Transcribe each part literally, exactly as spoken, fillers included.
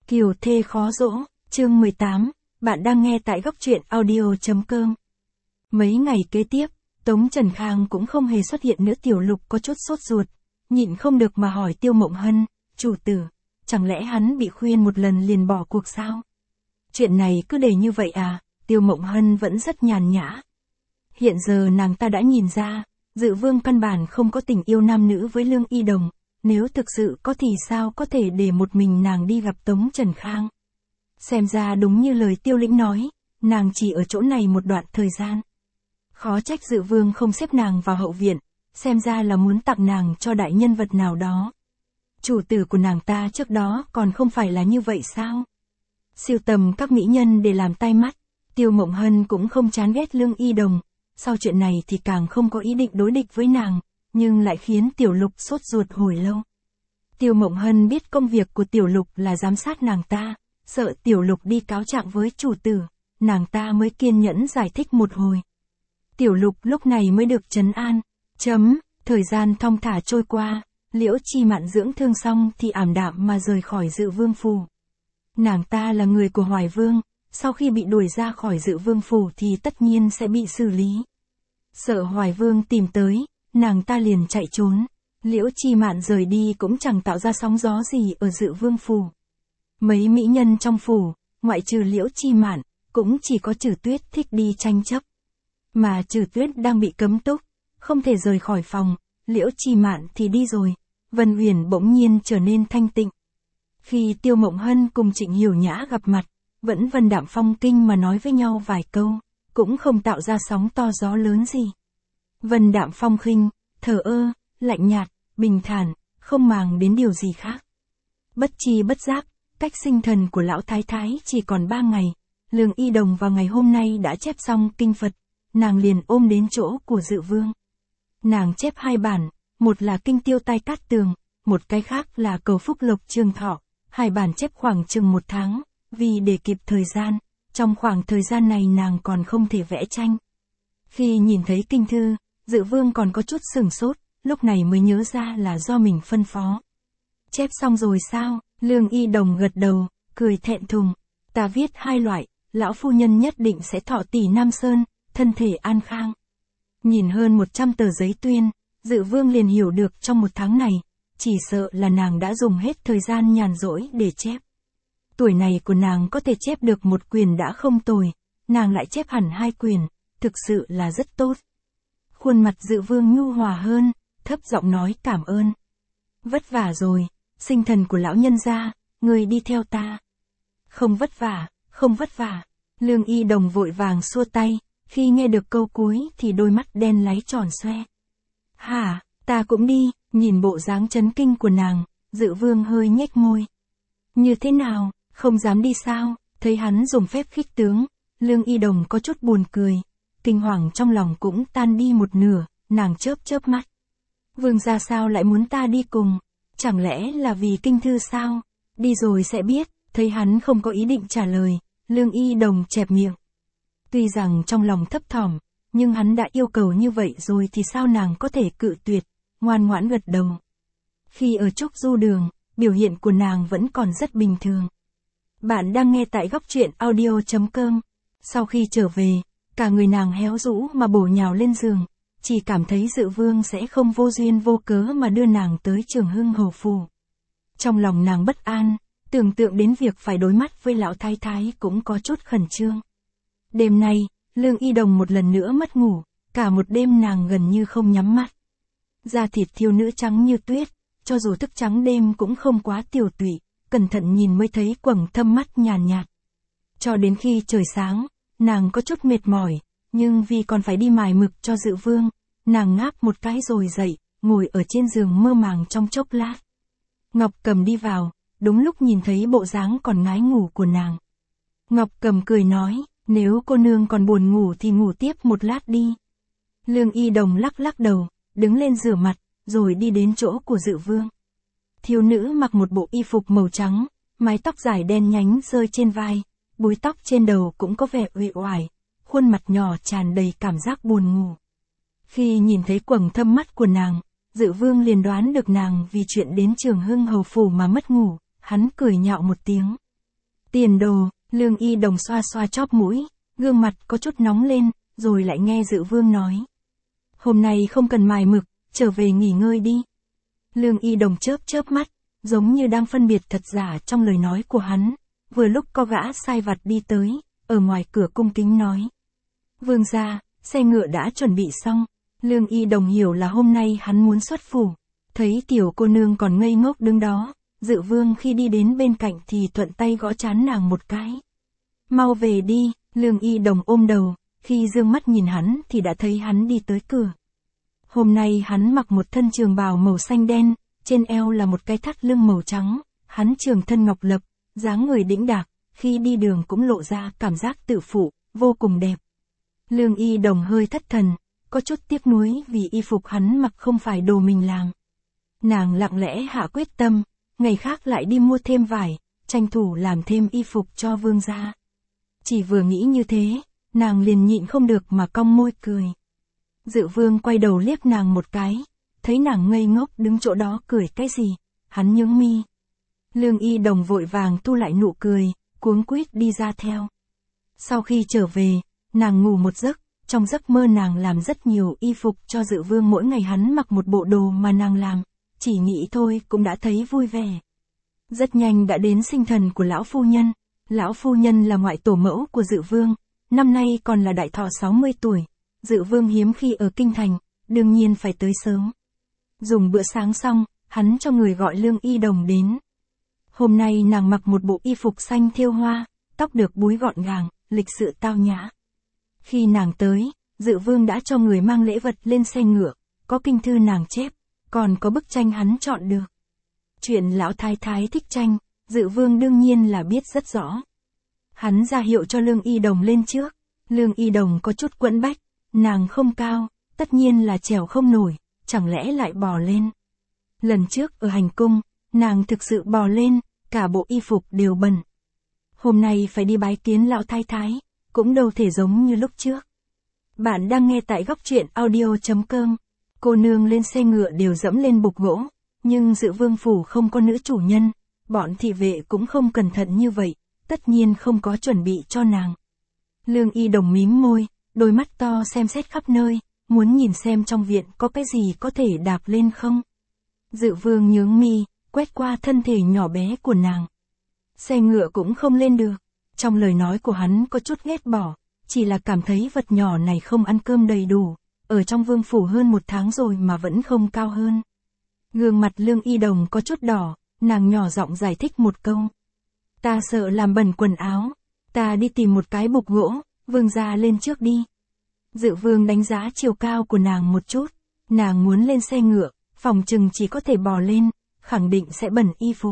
Kiều thê khó dỗ, chương mười tám, bạn đang nghe tại góc truyện audio.com. Mấy ngày kế tiếp, Tống Trần Khang cũng không hề xuất hiện nữa. Tiểu Lục có chút sốt ruột, nhịn không được mà hỏi Tiêu Mộng Hân, chủ tử, chẳng lẽ hắn bị khuyên một lần liền bỏ cuộc sao? Chuyện này cứ để như vậy à? Tiêu Mộng Hân vẫn rất nhàn nhã. Hiện giờ nàng ta đã nhìn ra, Dự Vương căn bản không có tình yêu nam nữ với Lương Y Đồng, nếu thực sự có thì sao có thể để một mình nàng đi gặp Tống Trần Khang. Xem ra đúng như lời Tiêu Lĩnh nói, nàng chỉ ở chỗ này một đoạn thời gian. Khó trách Dự Vương không xếp nàng vào hậu viện, xem ra là muốn tặng nàng cho đại nhân vật nào đó. Chủ tử của nàng ta trước đó còn không phải là như vậy sao? Sưu tầm các mỹ nhân để làm tai mắt, Tiêu Mộng Hân cũng không chán ghét Lương Y Đồng, sau chuyện này thì càng không có ý định đối địch với nàng, nhưng lại khiến Tiểu Lục sốt ruột hồi lâu. Tiêu Mộng Hân biết công việc của Tiểu Lục là giám sát nàng ta, sợ Tiểu Lục đi cáo trạng với chủ tử, nàng ta mới kiên nhẫn giải thích một hồi. Tiểu Lục lúc này mới được trấn an. Chấm, thời gian thong thả trôi qua, Liễu Chi Mạn dưỡng thương xong thì ảm đạm mà rời khỏi Dự Vương phủ. Nàng ta là người của Hoài Vương, sau khi bị đuổi ra khỏi Dự Vương phủ thì tất nhiên sẽ bị xử lý. Sợ Hoài Vương tìm tới, nàng ta liền chạy trốn. Liễu Chi Mạn rời đi cũng chẳng tạo ra sóng gió gì ở Dự Vương phủ. Mấy mỹ nhân trong phủ, ngoại trừ Liễu Chi Mạn, cũng chỉ có Trử Tuyết thích đi tranh chấp. Mà Trử Tuyết đang bị cấm túc, không thể rời khỏi phòng, Liễu Chi Mạn thì đi rồi. Vân Uyển bỗng nhiên trở nên thanh tịnh. Khi Tiêu Mộng Hân cùng Trịnh Hiểu Nhã gặp mặt, vẫn vân đạm phong kinh mà nói với nhau vài câu, cũng không tạo ra sóng to gió lớn gì. Vân đạm phong khinh, thờ ơ, lạnh nhạt, bình thản, không màng đến điều gì khác. Bất chi bất giác, cách sinh thần của lão thái thái chỉ còn ba ngày, Lương Y Đồng vào ngày hôm nay đã chép xong kinh Phật, nàng liền ôm đến chỗ của Dự Vương. Nàng chép hai bản, một là kinh Tiêu Tai Cát Tường, một cái khác là cầu phúc lộc trường thọ, hai bản chép khoảng chừng một tháng, vì để kịp thời gian, trong khoảng thời gian này nàng còn không thể vẽ tranh. Khi nhìn thấy kinh thư, Dự Vương còn có chút sửng sốt, lúc này mới nhớ ra là do mình phân phó. Chép xong rồi sao? Lương Y Đồng gật đầu, cười thẹn thùng. Ta viết hai loại, lão phu nhân nhất định sẽ thọ tỷ Nam Sơn, thân thể an khang. Nhìn hơn một trăm tờ giấy tuyên, Dự Vương liền hiểu được trong một tháng này, chỉ sợ là nàng đã dùng hết thời gian nhàn rỗi để chép. Tuổi này của nàng có thể chép được một quyển đã không tồi, nàng lại chép hẳn hai quyển, thực sự là rất tốt. Khuôn mặt Dự Vương nhu hòa hơn, thấp giọng nói cảm ơn. Vất vả rồi, sinh thần của lão nhân gia, người đi theo ta. Không vất vả, không vất vả. Lương Y Đồng vội vàng xua tay, khi nghe được câu cuối thì đôi mắt đen láy tròn xoe. Hả, ta cũng đi, nhìn bộ dáng chấn kinh của nàng, Dự Vương hơi nhếch môi. Như thế nào, không dám đi sao? Thấy hắn dùng phép khích tướng, Lương Y Đồng có chút buồn cười. Kinh hoàng trong lòng cũng tan đi một nửa, nàng chớp chớp mắt. Vương gia sao lại muốn ta đi cùng? Chẳng lẽ là vì kinh thư sao? Đi rồi sẽ biết. Thấy hắn không có ý định trả lời, Lương Y Đồng chẹp miệng. Tuy rằng trong lòng thấp thỏm, nhưng hắn đã yêu cầu như vậy rồi thì sao nàng có thể cự tuyệt, ngoan ngoãn gật đầu. Khi ở Trúc Du Đường, biểu hiện của nàng vẫn còn rất bình thường. Bạn đang nghe tại góc truyện audio.com. Sau khi trở về, cả người nàng héo rũ mà bổ nhào lên giường, chỉ cảm thấy Dự Vương sẽ không vô duyên vô cớ mà đưa nàng tới Trường Hưng Hầu phủ. Trong lòng nàng bất an, tưởng tượng đến việc phải đối mắt với lão thái thái cũng có chút khẩn trương. Đêm nay, Lương Y Đồng một lần nữa mất ngủ, cả một đêm nàng gần như không nhắm mắt. Da thịt thiếu nữ trắng như tuyết, cho dù thức trắng đêm cũng không quá tiểu tụy, cẩn thận nhìn mới thấy quầng thâm mắt nhàn nhạt. Cho đến khi trời sáng, nàng có chút mệt mỏi, nhưng vì còn phải đi mài mực cho Dự Vương, nàng ngáp một cái rồi dậy, ngồi ở trên giường mơ màng trong chốc lát. Ngọc Cầm đi vào, đúng lúc nhìn thấy bộ dáng còn ngái ngủ của nàng. Ngọc Cầm cười nói, nếu cô nương còn buồn ngủ thì ngủ tiếp một lát đi. Lương Y Đồng lắc lắc đầu, đứng lên rửa mặt, rồi đi đến chỗ của Dự Vương. Thiếu nữ mặc một bộ y phục màu trắng, mái tóc dài đen nhánh rơi trên vai, búi tóc trên đầu cũng có vẻ uể oải, khuôn mặt nhỏ tràn đầy cảm giác buồn ngủ. Khi nhìn thấy quầng thâm mắt của nàng, Dự Vương liền đoán được nàng vì chuyện đến Trường Hưng Hầu phủ mà mất ngủ, hắn cười nhạo một tiếng. Tiền đồ, Lương Y Đồng xoa xoa chóp mũi, gương mặt có chút nóng lên, rồi lại nghe Dự Vương nói. Hôm nay không cần mài mực, trở về nghỉ ngơi đi. Lương Y Đồng chớp chớp mắt, giống như đang phân biệt thật giả trong lời nói của hắn. Vừa lúc có gã sai vặt đi tới, ở ngoài cửa cung kính nói. Vương gia, xe ngựa đã chuẩn bị xong. Lương Y Đồng hiểu là hôm nay hắn muốn xuất phủ. Thấy tiểu cô nương còn ngây ngốc đứng đó, Dự Vương khi đi đến bên cạnh thì thuận tay gõ trán nàng một cái. Mau về đi, Lương Y Đồng ôm đầu, khi dương mắt nhìn hắn thì đã thấy hắn đi tới cửa. Hôm nay hắn mặc một thân trường bào màu xanh đen, trên eo là một cái thắt lưng màu trắng, hắn trường thân ngọc lập, dáng người đĩnh đạc, khi đi đường cũng lộ ra cảm giác tự phụ, vô cùng đẹp. Lương Y Đồng hơi thất thần, có chút tiếc nuối vì y phục hắn mặc không phải đồ mình làm. Nàng lặng lẽ hạ quyết tâm, ngày khác lại đi mua thêm vải, tranh thủ làm thêm y phục cho vương gia. Chỉ vừa nghĩ như thế, nàng liền nhịn không được mà cong môi cười. Dự Vương quay đầu liếc nàng một cái, thấy nàng ngây ngốc đứng chỗ đó cười cái gì, hắn nhướng mi. Lương Y Đồng vội vàng tu lại nụ cười, cuống quýt đi ra theo. Sau khi trở về, nàng ngủ một giấc, trong giấc mơ nàng làm rất nhiều y phục cho Dự Vương, mỗi ngày hắn mặc một bộ đồ mà nàng làm, chỉ nghĩ thôi cũng đã thấy vui vẻ. Rất nhanh đã đến sinh thần của lão phu nhân. Lão phu nhân là ngoại tổ mẫu của Dự Vương, năm nay còn là đại thọ sáu mươi tuổi. Dự Vương hiếm khi ở kinh thành, đương nhiên phải tới sớm. Dùng bữa sáng xong, hắn cho người gọi Lương Y Đồng đến. Hôm nay nàng mặc một bộ y phục xanh thêu hoa, tóc được búi gọn gàng, lịch sự tao nhã. Khi nàng tới, Dự Vương đã cho người mang lễ vật lên xe ngựa, có kinh thư nàng chép, còn có bức tranh hắn chọn được. Chuyện lão thái thái thích tranh, Dự Vương đương nhiên là biết rất rõ. Hắn ra hiệu cho Lương Y Đồng lên trước, Lương Y Đồng có chút quẫn bách, nàng không cao, tất nhiên là trèo không nổi, chẳng lẽ lại bò lên. Lần trước ở hành cung, nàng thực sự bò lên, cả bộ y phục đều bẩn. Hôm nay phải đi bái kiến lão thái thái, cũng đâu thể giống như lúc trước. Bạn đang nghe tại góc truyện audio chấm com. Cô nương lên xe ngựa đều dẫm lên bục gỗ, nhưng Dự Vương phủ không có nữ chủ nhân, bọn thị vệ cũng không cẩn thận như vậy, tất nhiên không có chuẩn bị cho nàng. Lương Y Đồng mím môi, đôi mắt to xem xét khắp nơi, muốn nhìn xem trong viện có cái gì có thể đạp lên không. Dự Vương nhướng mi, quét qua thân thể nhỏ bé của nàng. Xe ngựa cũng không lên được. Trong lời nói của hắn có chút ghét bỏ, chỉ là cảm thấy vật nhỏ này không ăn cơm đầy đủ, ở trong vương phủ hơn một tháng rồi mà vẫn không cao hơn. Gương mặt Lương Y Đồng có chút đỏ, nàng nhỏ giọng giải thích một câu. Ta sợ làm bẩn quần áo, ta đi tìm một cái bục gỗ, vương gia lên trước đi. Dự Vương đánh giá chiều cao của nàng một chút, nàng muốn lên xe ngựa, phòng chừng chỉ có thể bò lên, khẳng định sẽ bẩn y phục.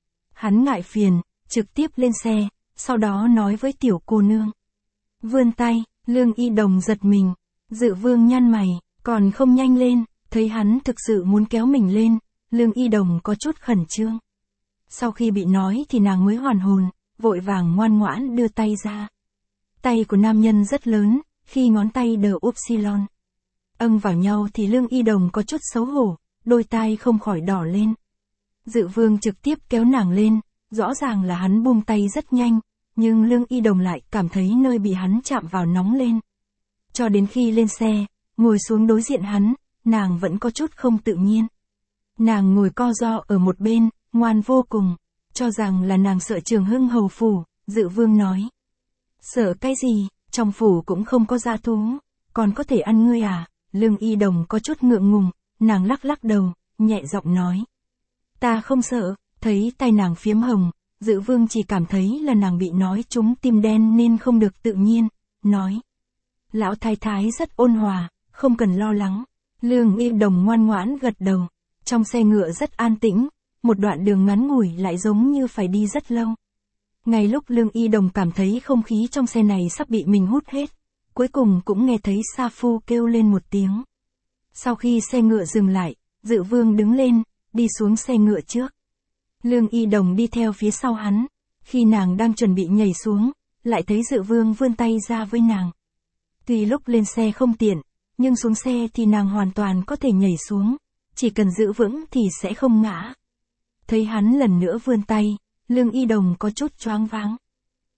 Hắn ngại phiền, trực tiếp lên xe, sau đó nói với tiểu cô nương. Vươn tay, Lương Y Đồng giật mình, Dự Vương nhăn mày, còn không nhanh lên, thấy hắn thực sự muốn kéo mình lên, Lương Y Đồng có chút khẩn trương. Sau khi bị nói thì nàng mới hoàn hồn, vội vàng ngoan ngoãn đưa tay ra. Tay của nam nhân rất lớn, khi ngón tay đờ upsilon âng vào nhau thì Lương Y Đồng có chút xấu hổ, đôi tai không khỏi đỏ lên. Dự Vương trực tiếp kéo nàng lên, rõ ràng là hắn buông tay rất nhanh, nhưng Lương Y Đồng lại cảm thấy nơi bị hắn chạm vào nóng lên. Cho đến khi lên xe, ngồi xuống đối diện hắn, nàng vẫn có chút không tự nhiên. Nàng ngồi co ro ở một bên, ngoan vô cùng, cho rằng là nàng sợ Trường Hưng hầu phủ. Dự Vương nói. Sợ cái gì, trong phủ cũng không có dã thú, còn có thể ăn ngươi à? Lương Y Đồng có chút ngượng ngùng, nàng lắc lắc đầu, nhẹ giọng nói. Ta không sợ. Thấy tay nàng phiếm hồng, Dự Vương chỉ cảm thấy là nàng bị nói trúng tim đen nên không được tự nhiên, nói. Lão thái thái rất ôn hòa, không cần lo lắng. Lương Y Đồng ngoan ngoãn gật đầu. Trong xe ngựa rất an tĩnh, một đoạn đường ngắn ngủi lại giống như phải đi rất lâu. Ngay lúc Lương Y Đồng cảm thấy không khí trong xe này sắp bị mình hút hết, cuối cùng cũng nghe thấy Sa Phu kêu lên một tiếng. Sau khi xe ngựa dừng lại, Dự Vương đứng lên, đi xuống xe ngựa trước. Lương Y Đồng đi theo phía sau hắn, khi nàng đang chuẩn bị nhảy xuống, lại thấy Dự Vương vươn tay ra với nàng. Tuy lúc lên xe không tiện, nhưng xuống xe thì nàng hoàn toàn có thể nhảy xuống, chỉ cần giữ vững thì sẽ không ngã. Thấy hắn lần nữa vươn tay, Lương Y Đồng có chút choáng váng.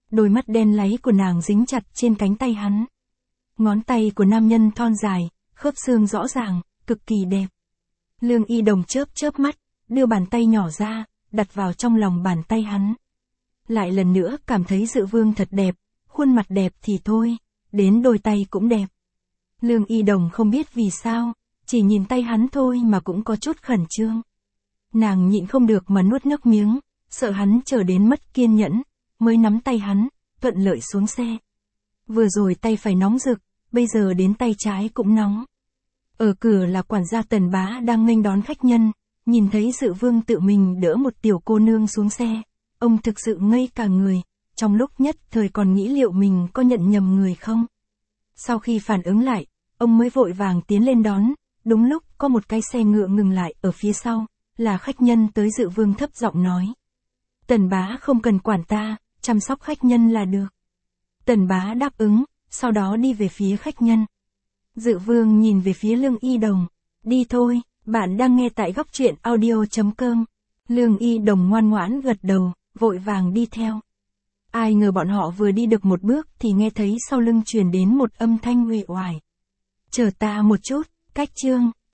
Đôi mắt đen láy của nàng dính chặt trên cánh tay hắn. Ngón tay của nam nhân thon dài, khớp xương rõ ràng, cực kỳ đẹp. Lương Y Đồng chớp chớp mắt, đưa bàn tay nhỏ ra, đặt vào trong lòng bàn tay hắn. Lại lần nữa cảm thấy Dự Vương thật đẹp, khuôn mặt đẹp thì thôi, đến đôi tay cũng đẹp. Lương Y Đồng không biết vì sao, chỉ nhìn tay hắn thôi mà cũng có chút khẩn trương. Nàng nhịn không được mà nuốt nước miếng, sợ hắn trở đến mất kiên nhẫn, mới nắm tay hắn, thuận lợi xuống xe. Vừa rồi tay phải nóng rực, bây giờ đến tay trái cũng nóng. Ở cửa là quản gia Tần Bá đang nghênh đón khách nhân, nhìn thấy Dự Vương tự mình đỡ một tiểu cô nương xuống xe. Ông thực sự ngây cả người, trong lúc nhất thời còn nghĩ liệu mình có nhận nhầm người không. Sau khi phản ứng lại, ông mới vội vàng tiến lên đón, đúng lúc có một cái xe ngựa ngừng lại ở phía sau, là khách nhân tới. Dự Vương thấp giọng nói. Tần Bá không cần quản ta, chăm sóc khách nhân là được. Tần Bá đáp ứng, sau đó đi về phía khách nhân. Dự Vương nhìn về phía Lương Y Đồng. Đi thôi, bạn đang nghe tại góc truyện audio chấm com. Lương Y Đồng ngoan ngoãn gật đầu, vội vàng đi theo. Ai ngờ bọn họ vừa đi được một bước thì nghe thấy sau lưng truyền đến một âm thanh uể oải. Chờ ta một chút, Cách Trương.